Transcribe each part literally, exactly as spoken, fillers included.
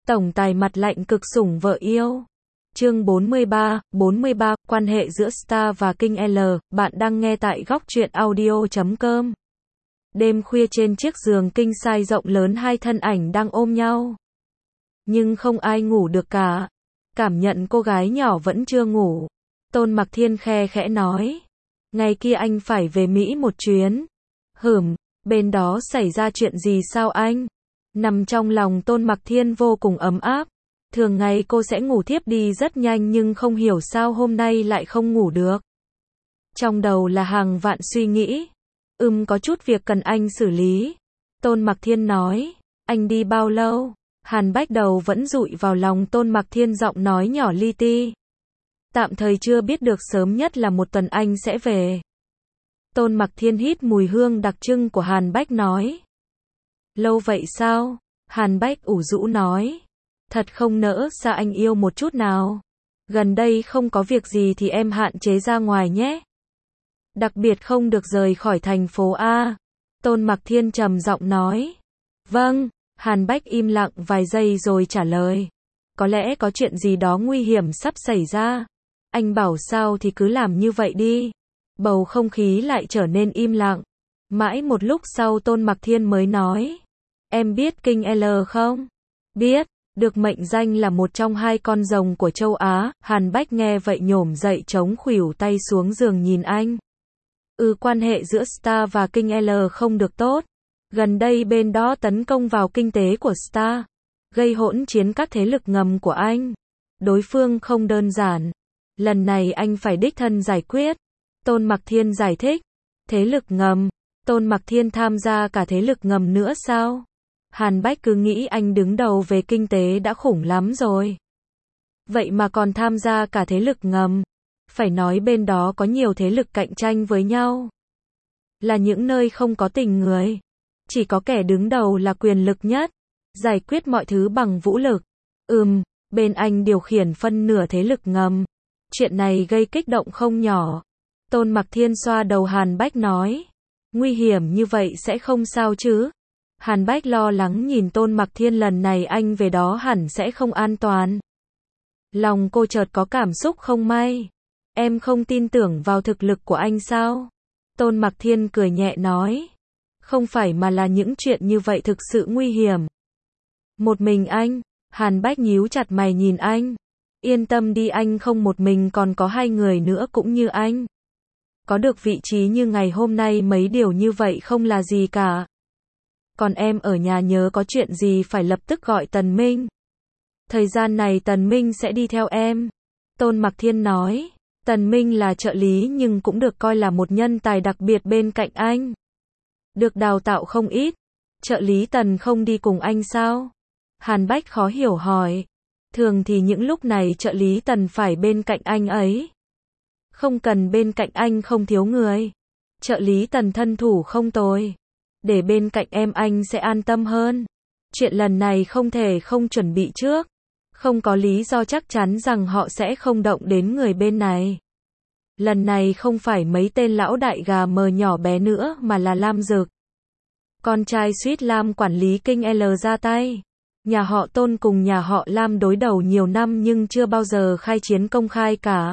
Tổng tài mặt lạnh cực sủng vợ yêu. Chương bốn mươi ba, bốn mươi ba, quan hệ giữa Star và King L, bạn đang nghe tại góc truyện audio chấm com. Đêm khuya trên chiếc giường king size rộng lớn, hai thân ảnh đang ôm nhau. Nhưng không ai ngủ được cả. Cảm nhận cô gái nhỏ vẫn chưa ngủ. Tôn Mặc Thiên khe khẽ nói. Ngày kia anh phải về Mỹ một chuyến. Hửm, bên đó xảy ra chuyện gì sao anh? Nằm trong lòng Tôn Mặc Thiên vô cùng ấm áp. Thường ngày cô sẽ ngủ thiếp đi rất nhanh nhưng không hiểu sao hôm nay lại không ngủ được. Trong đầu là hàng vạn suy nghĩ. Ừm có chút việc cần anh xử lý. Tôn Mặc Thiên nói. Anh đi bao lâu? Hàn Bách đầu vẫn dụi vào lòng Tôn Mặc Thiên, giọng nói nhỏ li ti. Tạm thời chưa biết được, sớm nhất là một tuần anh sẽ về. Tôn Mặc Thiên hít mùi hương đặc trưng của Hàn Bách nói. Lâu vậy sao? Hàn Bách ủ rũ nói. Thật không nỡ xa anh yêu một chút nào. Gần đây không có việc gì thì em hạn chế ra ngoài nhé. Đặc biệt không được rời khỏi thành phố A. Tôn Mặc Thiên trầm giọng nói. Vâng. Hàn Bách im lặng vài giây rồi trả lời. Có lẽ có chuyện gì đó nguy hiểm sắp xảy ra. Anh bảo sao thì cứ làm như vậy đi. Bầu không khí lại trở nên im lặng. Mãi một lúc sau Tôn Mặc Thiên mới nói. Em biết King L không? Biết. Được mệnh danh là một trong hai con rồng của châu Á. Hàn Bách nghe vậy nhổm dậy chống khuỷu tay xuống giường nhìn anh. Ừ, quan hệ giữa Star và King L không được tốt. Gần đây bên đó tấn công vào kinh tế của Star, gây hỗn chiến các thế lực ngầm của anh. Đối phương không đơn giản. Lần này anh phải đích thân giải quyết. Tôn Mặc Thiên giải thích. Thế lực ngầm? Tôn Mặc Thiên tham gia cả thế lực ngầm nữa sao? Hàn Bách cứ nghĩ anh đứng đầu về kinh tế đã khủng lắm rồi. Vậy mà còn tham gia cả thế lực ngầm. Phải nói bên đó có nhiều thế lực cạnh tranh với nhau. Là những nơi không có tình người. Chỉ có kẻ đứng đầu là quyền lực nhất. Giải quyết mọi thứ bằng vũ lực. Ừm, bên anh điều khiển phân nửa thế lực ngầm. Chuyện này gây kích động không nhỏ. Tôn Mặc Thiên xoa đầu Hàn Bách nói. Nguy hiểm như vậy sẽ không sao chứ? Hàn Bách lo lắng nhìn Tôn Mặc Thiên, lần này anh về đó hẳn sẽ không an toàn. Lòng cô chợt có cảm xúc không may. Em không tin tưởng vào thực lực của anh sao? Tôn Mặc Thiên cười nhẹ nói. Không phải mà là những chuyện như vậy thực sự nguy hiểm. Một mình anh? Hàn Bách nhíu chặt mày nhìn anh. Yên tâm đi, anh không một mình, còn có hai người nữa cũng như anh. Có được vị trí như ngày hôm nay mấy điều như vậy không là gì cả. Còn em ở nhà nhớ có chuyện gì phải lập tức gọi Tần Minh. Thời gian này Tần Minh sẽ đi theo em. Tôn Mặc Thiên nói. Tần Minh là trợ lý nhưng cũng được coi là một nhân tài đặc biệt bên cạnh anh. Được đào tạo không ít. Trợ lý Tần không đi cùng anh sao? Hàn Bách khó hiểu hỏi. Thường thì những lúc này trợ lý Tần phải bên cạnh anh ấy. Không cần bên cạnh anh, không thiếu người. Trợ lý Tần thân thủ không tồi. Để bên cạnh em anh sẽ an tâm hơn. Chuyện lần này không thể không chuẩn bị trước. Không có lý do chắc chắn rằng họ sẽ không động đến người bên này. Lần này không phải mấy tên lão đại gà mờ nhỏ bé nữa mà là Lam Dực. Con trai suýt Lam quản lý King L ra tay. Nhà họ Tôn cùng nhà họ Lam đối đầu nhiều năm nhưng chưa bao giờ khai chiến công khai cả.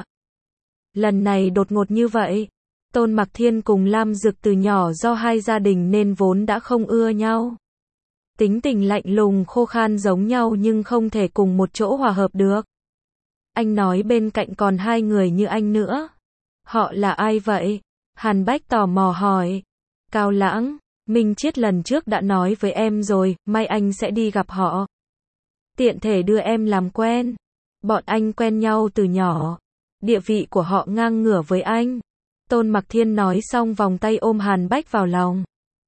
Lần này đột ngột như vậy. Tôn Mặc Thiên cùng Lam Dực từ nhỏ do hai gia đình nên vốn đã không ưa nhau. Tính tình lạnh lùng khô khan giống nhau nhưng không thể cùng một chỗ hòa hợp được. Anh nói bên cạnh còn hai người như anh nữa. Họ là ai vậy? Hàn Bách tò mò hỏi. Cao Lãng, Minh Chiết lần trước đã nói với em rồi, mai anh sẽ đi gặp họ. Tiện thể đưa em làm quen. Bọn anh quen nhau từ nhỏ. Địa vị của họ ngang ngửa với anh. Tôn Mặc Thiên nói xong vòng tay ôm Hàn Bách vào lòng.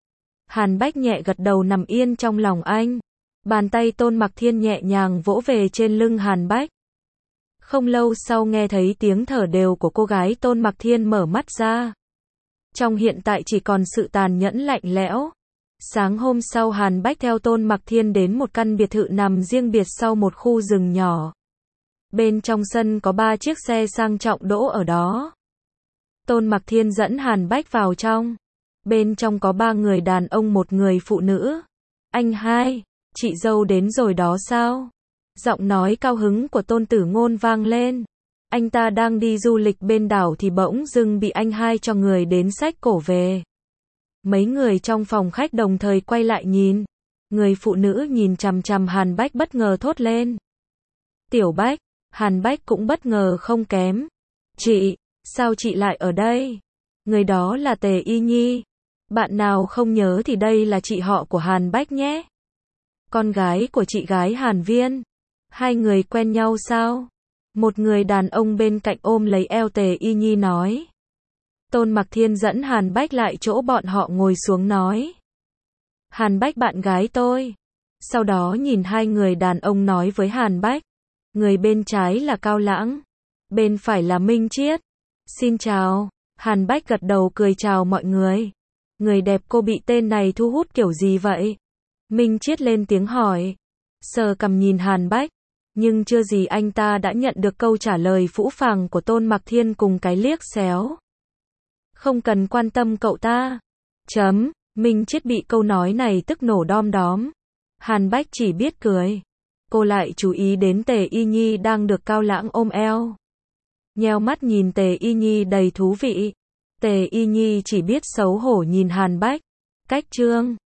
Hàn Bách nhẹ gật đầu nằm yên trong lòng anh. Bàn tay Tôn Mặc Thiên nhẹ nhàng vỗ về trên lưng Hàn Bách. Không lâu sau nghe thấy tiếng thở đều của cô gái, Tôn Mặc Thiên mở mắt ra. Trong hiện tại chỉ còn sự tàn nhẫn lạnh lẽo. Sáng hôm sau Hàn Bách theo Tôn Mặc Thiên đến một căn biệt thự nằm riêng biệt sau một khu rừng nhỏ. Bên trong sân có ba chiếc xe sang trọng đỗ ở đó. Tôn Mặc Thiên dẫn Hàn Bách vào trong. Bên trong có ba người đàn ông, một người phụ nữ. Anh hai, chị dâu đến rồi đó sao? Giọng nói cao hứng của Tôn Tử Ngôn vang lên. Anh ta đang đi du lịch bên đảo thì bỗng dưng bị anh hai cho người đến xách cổ về. Mấy người trong phòng khách đồng thời quay lại nhìn. Người phụ nữ nhìn chằm chằm Hàn Bách bất ngờ thốt lên. Tiểu Bách, Hàn Bách cũng bất ngờ không kém. Chị, sao chị lại ở đây? Người đó là Tề Y Nhi. Bạn nào không nhớ thì đây là chị họ của Hàn Bách nhé. Con gái của chị gái Hàn Viên. Hai người quen nhau sao? Một người đàn ông bên cạnh ôm lấy eo Tề Y Nhi nói. Tôn Mặc Thiên dẫn Hàn Bách lại chỗ bọn họ ngồi xuống nói. Hàn Bách bạn gái tôi. Sau đó nhìn hai người đàn ông nói với Hàn Bách. Người bên trái là Cao Lãng. Bên phải là Minh Chiết. Xin chào. Hàn Bách gật đầu cười chào mọi người. Người đẹp cô bị tên này thu hút kiểu gì vậy? Minh Chiết lên tiếng hỏi. Sờ cằm nhìn Hàn Bách. Nhưng chưa gì anh ta đã nhận được câu trả lời phũ phàng của Tôn Mặc Thiên cùng cái liếc xéo. Không cần quan tâm cậu ta. Chấm. Minh Chiết bị câu nói này tức nổ đom đóm. Hàn Bách chỉ biết cười. Cô lại chú ý đến Tề Y Nhi đang được Cao Lãng ôm eo. Nheo mắt nhìn Tề Y Nhi đầy thú vị. Tề Y Nhi chỉ biết xấu hổ nhìn Hàn Bách. Cách chương